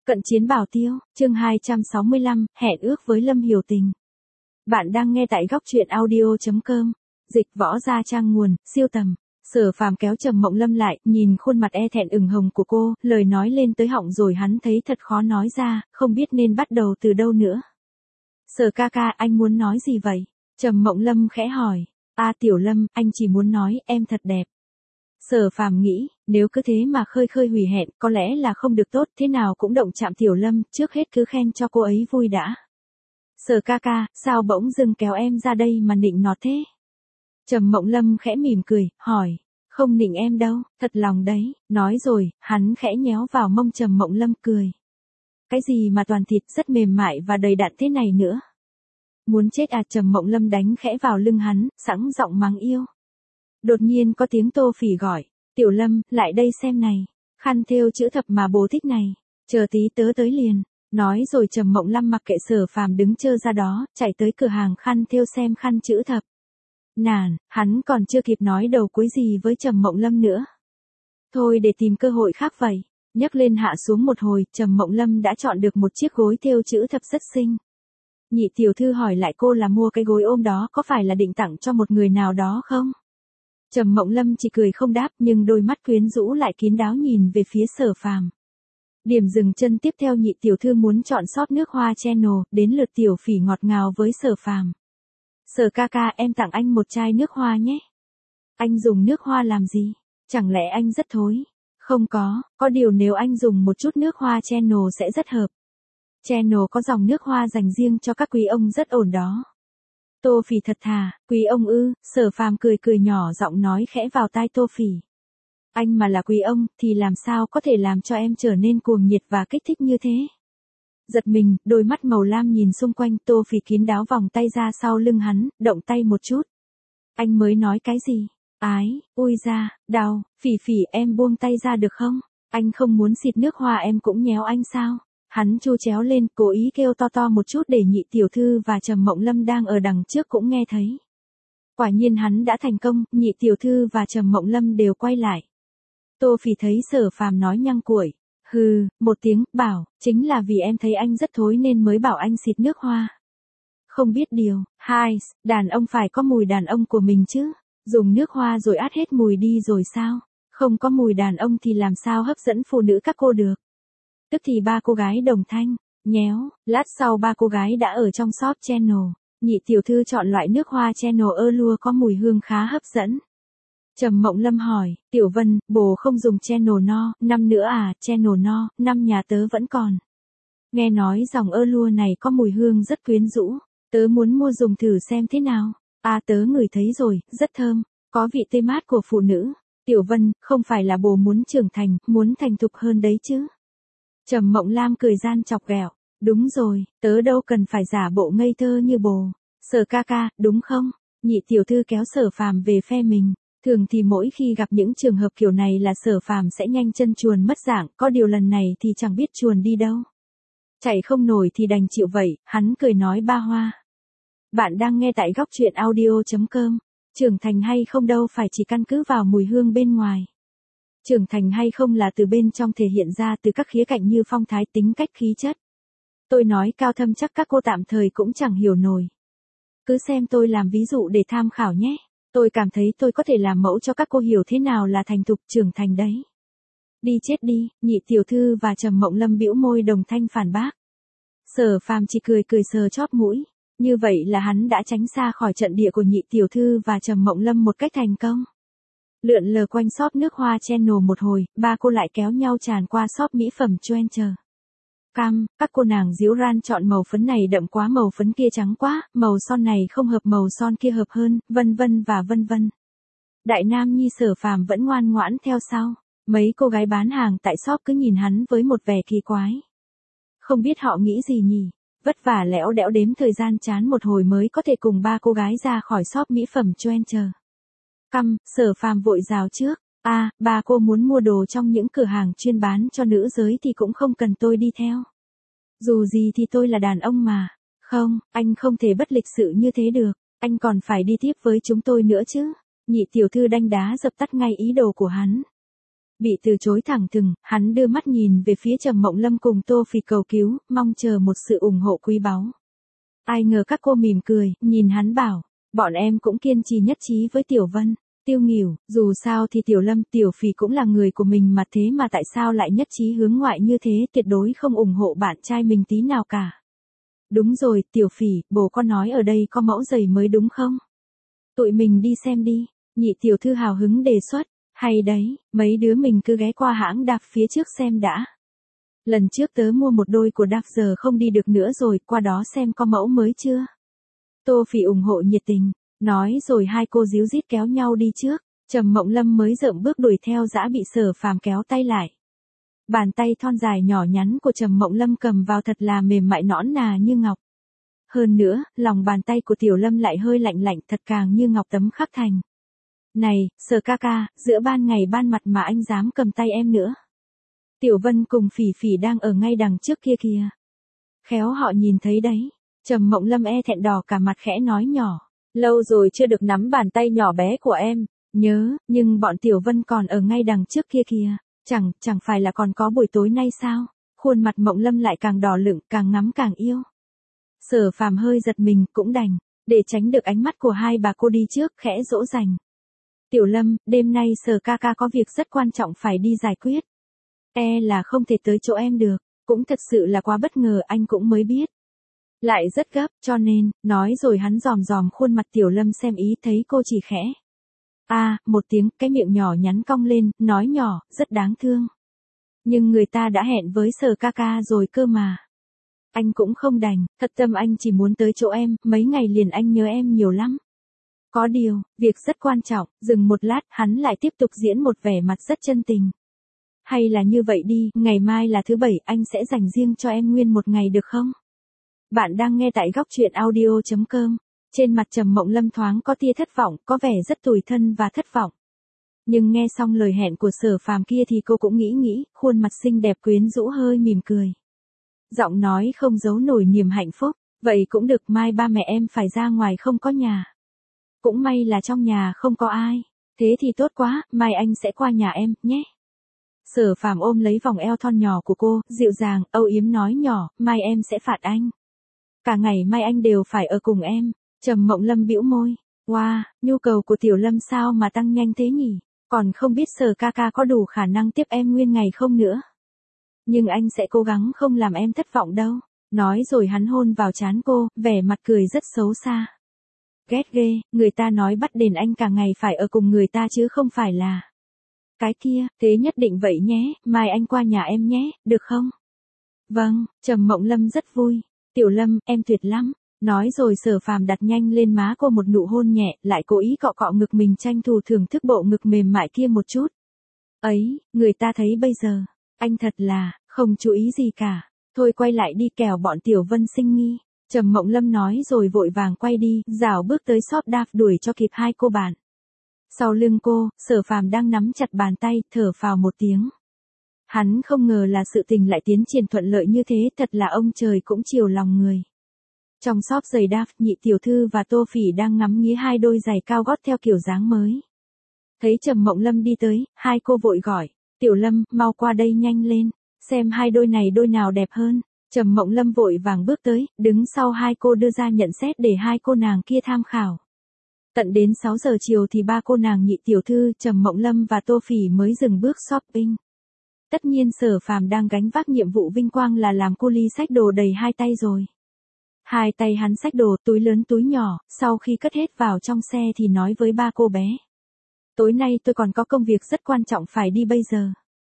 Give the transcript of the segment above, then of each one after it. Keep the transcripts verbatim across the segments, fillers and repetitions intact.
Cận chiến bảo tiêu, chương hai trăm sáu mươi lăm, hẹn ước với Lâm Hiểu Tình. Bạn đang nghe tại góc truyện audio chấm com. Dịch võ gia trang nguồn, siêu tầm. Sở Phàm kéo Trầm Mộng Lâm lại, nhìn khuôn mặt e thẹn ửng hồng của cô, lời nói lên tới họng rồi hắn thấy thật khó nói ra, không biết nên bắt đầu từ đâu nữa. Sở ca ca, anh muốn nói gì vậy? Trầm Mộng Lâm khẽ hỏi. A Tiểu Lâm, anh chỉ muốn nói em thật đẹp. Sở Phàm nghĩ, nếu cứ thế mà khơi khơi hủy hẹn, có lẽ là không được tốt, thế nào cũng động chạm Tiểu Lâm, trước hết cứ khen cho cô ấy vui đã. Sở ca ca, sao bỗng dưng kéo em ra đây mà nịnh nọt thế? Trầm Mộng Lâm khẽ mỉm cười, hỏi, không nịnh em đâu, thật lòng đấy, nói rồi, hắn khẽ nhéo vào mông Trầm Mộng Lâm cười. Cái gì mà toàn thịt rất mềm mại và đầy đặn thế này nữa? Muốn chết à? Trầm Mộng Lâm đánh khẽ vào lưng hắn, sẵn giọng mắng yêu. Đột nhiên có tiếng Tô Phỉ gọi, Tiểu Lâm, lại đây xem này, khăn thêu chữ thập mà bố thích này, chờ tí tớ tới liền. Nói rồi Trầm Mộng Lâm mặc kệ Sở Phàm đứng chơ ra đó, chạy tới cửa hàng khăn thêu xem khăn chữ thập. Nản, hắn còn chưa kịp nói đầu cuối gì với Trầm Mộng Lâm nữa. Thôi để tìm cơ hội khác vậy. Nhấc lên hạ xuống một hồi, Trầm Mộng Lâm đã chọn được một chiếc gối thêu chữ thập rất xinh. Nhị tiểu thư hỏi lại cô là mua cái gối ôm đó có phải là định tặng cho một người nào đó không? Trầm Mộng Lâm chỉ cười không đáp, nhưng đôi mắt quyến rũ lại kín đáo nhìn về phía Sở Phàm. Điểm dừng chân tiếp theo, nhị tiểu thư muốn chọn shop nước hoa Channel, đến lượt Tiểu Phỉ ngọt ngào với Sở Phàm. Sở ca ca, em tặng anh một chai nước hoa nhé. Anh dùng nước hoa làm gì? Chẳng lẽ anh rất thối? Không có, có điều nếu anh dùng một chút nước hoa Channel sẽ rất hợp. Channel có dòng nước hoa dành riêng cho các quý ông rất ổn đó. Tô Phỉ thật thà, quý ông ư? Sở Phàm cười cười nhỏ giọng nói khẽ vào tai Tô Phỉ. Anh mà là quý ông, thì làm sao có thể làm cho em trở nên cuồng nhiệt và kích thích như thế? Giật mình, đôi mắt màu lam nhìn xung quanh, Tô Phỉ kín đáo vòng tay ra sau lưng hắn, động tay một chút. Anh mới nói cái gì? Ái, ui da, đau, Phỉ Phỉ em buông tay ra được không? Anh không muốn xịt nước hoa em cũng nhéo anh sao? Hắn chu chéo lên, cố ý kêu to to một chút để nhị tiểu thư và Trầm Mộng Lâm đang ở đằng trước cũng nghe thấy. Quả nhiên hắn đã thành công, nhị tiểu thư và Trầm Mộng Lâm đều quay lại. Tô Phỉ thấy Sở Phàm nói nhăng cuội, hừ, một tiếng, bảo, chính là vì em thấy anh rất thối nên mới bảo anh xịt nước hoa. Không biết điều, hai, đàn ông phải có mùi đàn ông của mình chứ, dùng nước hoa rồi át hết mùi đi rồi sao? Không có mùi đàn ông thì làm sao hấp dẫn phụ nữ các cô được? Tức thì ba cô gái đồng thanh, nhéo, lát sau ba cô gái đã ở trong shop Channel, nhị tiểu thư chọn loại nước hoa Channel Allure có mùi hương khá hấp dẫn. Trầm Mộng Lâm hỏi, Tiểu Vân, bồ không dùng Channel no, năm nữa à? Channel no, năm nhà tớ vẫn còn. Nghe nói dòng Allure này có mùi hương rất quyến rũ, tớ muốn mua dùng thử xem thế nào. À tớ ngửi thấy rồi, rất thơm, có vị tươi mát của phụ nữ. Tiểu Vân, không phải là bồ muốn trưởng thành, muốn thành thục hơn đấy chứ? Trầm Mộng Lam cười gian chọc ghẹo, đúng rồi, tớ đâu cần phải giả bộ ngây thơ như bồ. Sở ca ca, đúng không? Nhị tiểu thư kéo Sở Phàm về phe mình. Thường thì mỗi khi gặp những trường hợp kiểu này là Sở Phàm sẽ nhanh chân chuồn mất dạng, có điều lần này thì chẳng biết chuồn đi đâu. Chạy không nổi thì đành chịu vậy, hắn cười nói ba hoa. Bạn đang nghe tại góc truyện audio chấm com. Trưởng thành hay không đâu phải chỉ căn cứ vào mùi hương bên ngoài. Trưởng thành hay không là từ bên trong thể hiện ra từ các khía cạnh như phong thái, tính cách, khí chất. Tôi nói cao thâm chắc các cô tạm thời cũng chẳng hiểu nổi. Cứ xem tôi làm ví dụ để tham khảo nhé. Tôi cảm thấy tôi có thể làm mẫu cho các cô hiểu thế nào là thành thục trưởng thành đấy. Đi chết đi, nhị tiểu thư và Trầm Mộng Lâm bĩu môi đồng thanh phản bác. Sở Phàm chỉ cười cười sờ chóp mũi. Như vậy là hắn đã tránh xa khỏi trận địa của nhị tiểu thư và Trầm Mộng Lâm một cách thành công. Lượn lờ quanh shop nước hoa Channel một hồi, ba cô lại kéo nhau tràn qua shop mỹ phẩm Trencher. Cam, các cô nàng díu ran chọn màu phấn này đậm quá, màu phấn kia trắng quá, màu son này không hợp, màu son kia hợp hơn, vân vân và vân vân. Đại nam nhi Sở Phàm vẫn ngoan ngoãn theo sau. Mấy cô gái bán hàng tại shop cứ nhìn hắn với một vẻ kỳ quái. Không biết họ nghĩ gì nhỉ? Vất vả lẽo đẽo đếm thời gian chán một hồi mới có thể cùng ba cô gái ra khỏi shop mỹ phẩm Trencher. Căm, Sở Phàm vội rào trước. A, à, bà cô muốn mua đồ trong những cửa hàng chuyên bán cho nữ giới thì cũng không cần tôi đi theo. Dù gì thì tôi là đàn ông mà. Không, anh không thể bất lịch sự như thế được. Anh còn phải đi tiếp với chúng tôi nữa chứ. Nhị tiểu thư đanh đá dập tắt ngay ý đồ của hắn. Bị từ chối thẳng thừng, hắn đưa mắt nhìn về phía Trầm Mộng Lâm cùng Tô Phỉ cầu cứu, mong chờ một sự ủng hộ quý báu. Ai ngờ các cô mỉm cười, nhìn hắn bảo, bọn em cũng kiên trì nhất trí với Tiểu Vân, Tiêu Nghỉu, dù sao thì Tiểu Lâm, Tiểu Phỉ cũng là người của mình mà, thế mà tại sao lại nhất trí hướng ngoại như thế, tuyệt đối không ủng hộ bạn trai mình tí nào cả. Đúng rồi, Tiểu Phỉ, bố con nói ở đây có mẫu giày mới đúng không? Tụi mình đi xem đi, nhị tiểu thư hào hứng đề xuất, hay đấy, mấy đứa mình cứ ghé qua hãng đạp phía trước xem đã. Lần trước tớ mua một đôi của đạp giờ không đi được nữa rồi, qua đó xem có mẫu mới chưa. Tô Phỉ ủng hộ nhiệt tình, nói rồi hai cô díu dít kéo nhau đi trước, Trầm Mộng Lâm mới dậm bước đuổi theo dã bị Sở Phàm kéo tay lại. Bàn tay thon dài nhỏ nhắn của Trầm Mộng Lâm cầm vào thật là mềm mại nõn nà như ngọc. Hơn nữa, lòng bàn tay của Tiểu Lâm lại hơi lạnh lạnh thật càng như ngọc tấm khắc thành. Này, Sở ca ca, giữa ban ngày ban mặt mà anh dám cầm tay em nữa. Tiểu Vân cùng Phỉ Phỉ đang ở ngay đằng trước kia kìa. Khéo họ nhìn thấy đấy. Trầm Mộng Lâm e thẹn đỏ cả mặt khẽ nói nhỏ. Lâu rồi chưa được nắm bàn tay nhỏ bé của em. Nhớ, nhưng bọn Tiểu Vân còn ở ngay đằng trước kia kìa. Chẳng, chẳng phải là còn có buổi tối nay sao? Khuôn mặt Mộng Lâm lại càng đỏ lựng, càng ngắm càng yêu. Sở Phàm hơi giật mình, cũng đành, để tránh được ánh mắt của hai bà cô đi trước, khẽ dỗ dành. Tiểu Lâm, đêm nay Sở ca ca có việc rất quan trọng phải đi giải quyết. E là không thể tới chỗ em được, cũng thật sự là quá bất ngờ, anh cũng mới biết. Lại rất gấp, cho nên, nói rồi hắn dòm dòm khuôn mặt Tiểu Lâm xem ý, thấy cô chỉ khẽ. À, một tiếng, cái miệng nhỏ nhắn cong lên, nói nhỏ, rất đáng thương. Nhưng người ta đã hẹn với Sở ca ca rồi cơ mà. Anh cũng không đành, thật tâm anh chỉ muốn tới chỗ em, mấy ngày liền anh nhớ em nhiều lắm. Có điều, việc rất quan trọng, dừng một lát, hắn lại tiếp tục diễn một vẻ mặt rất chân tình. Hay là như vậy đi, ngày mai là thứ bảy, anh sẽ dành riêng cho em nguyên một ngày được không? Bạn đang nghe tại góc truyện audio chấm com. Trên mặt Trầm Mộng Lâm thoáng có tia thất vọng, có vẻ rất tủi thân và thất vọng. Nhưng nghe xong lời hẹn của Sở Phàm kia thì cô cũng nghĩ nghĩ, khuôn mặt xinh đẹp quyến rũ hơi mỉm cười. Giọng nói không giấu nổi niềm hạnh phúc, vậy cũng được, mai ba mẹ em phải ra ngoài không có nhà. Cũng may là trong nhà không có ai, thế thì tốt quá, mai anh sẽ qua nhà em, nhé. Sở Phàm ôm lấy vòng eo thon nhỏ của cô, dịu dàng, âu yếm nói nhỏ, mai em sẽ phạt anh. Cả ngày mai anh đều phải ở cùng em. Trầm Mộng Lâm bĩu môi, wow, nhu cầu của Tiểu Lâm sao mà tăng nhanh thế nhỉ, còn không biết Sở ca ca có đủ khả năng tiếp em nguyên ngày không nữa. Nhưng anh sẽ cố gắng không làm em thất vọng đâu. Nói rồi hắn hôn vào trán cô, vẻ mặt cười rất xấu xa. Ghét ghê, người ta nói bắt đền anh cả ngày phải ở cùng người ta chứ không phải là. Cái kia, thế nhất định vậy nhé, mai anh qua nhà em nhé, được không? Vâng, Trầm Mộng Lâm rất vui. Tiểu Lâm, em tuyệt lắm. Nói rồi Sở Phàm đặt nhanh lên má cô một nụ hôn nhẹ, lại cố ý cọ cọ ngực mình tranh thủ thưởng thức bộ ngực mềm mại kia một chút. Ấy, người ta thấy bây giờ, anh thật là, không chú ý gì cả. Thôi quay lại đi kẻo bọn Tiểu Vân sinh nghi. Trầm Mộng Lâm nói rồi vội vàng quay đi, rảo bước tới shop đạp đuổi cho kịp hai cô bạn. Sau lưng cô, Sở Phàm đang nắm chặt bàn tay, thở phào một tiếng. Hắn không ngờ là sự tình lại tiến triển thuận lợi như thế, thật là ông trời cũng chiều lòng người. Trong shop giày đạp, nhị tiểu thư và Tô Phỉ đang ngắm nghía hai đôi giày cao gót theo kiểu dáng mới. Thấy Trầm Mộng Lâm đi tới, hai cô vội gọi, Tiểu Lâm, mau qua đây nhanh lên, xem hai đôi này đôi nào đẹp hơn. Trầm Mộng Lâm vội vàng bước tới, đứng sau hai cô đưa ra nhận xét để hai cô nàng kia tham khảo. Tận đến sáu giờ chiều thì ba cô nàng nhị tiểu thư, Trầm Mộng Lâm và Tô Phỉ mới dừng bước shopping. Tất nhiên Sở Phàm đang gánh vác nhiệm vụ vinh quang là làm cu li xách đồ đầy hai tay rồi. Hai tay hắn xách đồ, túi lớn túi nhỏ, sau khi cất hết vào trong xe thì nói với ba cô bé. Tối nay tôi còn có công việc rất quan trọng phải đi bây giờ.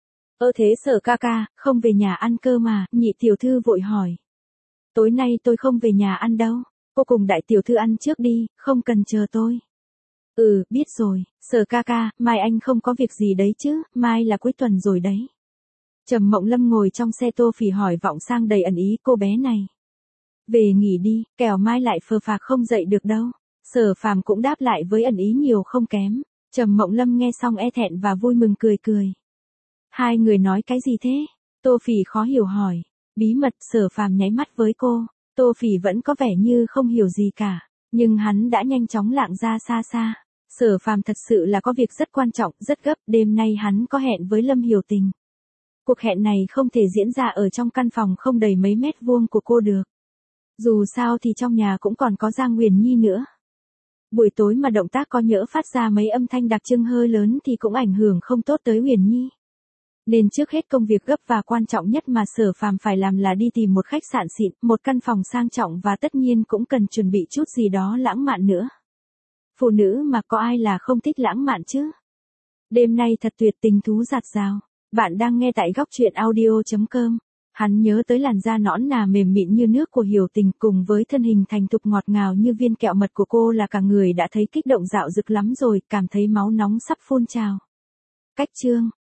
Ơ thế Sở ca ca, không về nhà ăn cơ mà, nhị tiểu thư vội hỏi. Tối nay tôi không về nhà ăn đâu, cô cùng đại tiểu thư ăn trước đi, không cần chờ tôi. Ừ, biết rồi, Sở ca ca, mai anh không có việc gì đấy chứ, mai là cuối tuần rồi đấy. Trầm Mộng Lâm ngồi trong xe, Tô Phỉ hỏi vọng sang đầy ẩn ý cô bé này. Về nghỉ đi, kẻo mai lại phờ phạc không dậy được đâu. Sở Phàm cũng đáp lại với ẩn ý nhiều không kém. Trầm Mộng Lâm nghe xong e thẹn và vui mừng cười cười. Hai người nói cái gì thế? Tô Phỉ khó hiểu hỏi. Bí mật. Sở Phàm nháy mắt với cô. Tô Phỉ vẫn có vẻ như không hiểu gì cả, nhưng hắn đã nhanh chóng lảng ra xa xa. Sở Phàm thật sự là có việc rất quan trọng, rất gấp, đêm nay hắn có hẹn với Lâm Hiểu Tình. Cuộc hẹn này không thể diễn ra ở trong căn phòng không đầy mấy mét vuông của cô được. Dù sao thì trong nhà cũng còn có Giang Huyền Nhi nữa. Buổi tối mà động tác có nhỡ phát ra mấy âm thanh đặc trưng hơi lớn thì cũng ảnh hưởng không tốt tới Huyền Nhi. Nên trước hết công việc gấp và quan trọng nhất mà Sở Phàm phải làm là đi tìm một khách sạn xịn, một căn phòng sang trọng và tất nhiên cũng cần chuẩn bị chút gì đó lãng mạn nữa. Phụ nữ mà có ai là không thích lãng mạn chứ? Đêm nay thật tuyệt tình thú dạt dào. Bạn đang nghe tại góc truyện audio chấm com. Hắn nhớ tới làn da nõn nà mềm mịn như nước của Hiểu Tình cùng với thân hình thành thục ngọt ngào như viên kẹo mật của cô là cả người đã thấy kích động dạo dực lắm rồi, cảm thấy máu nóng sắp phun trào. Cách chương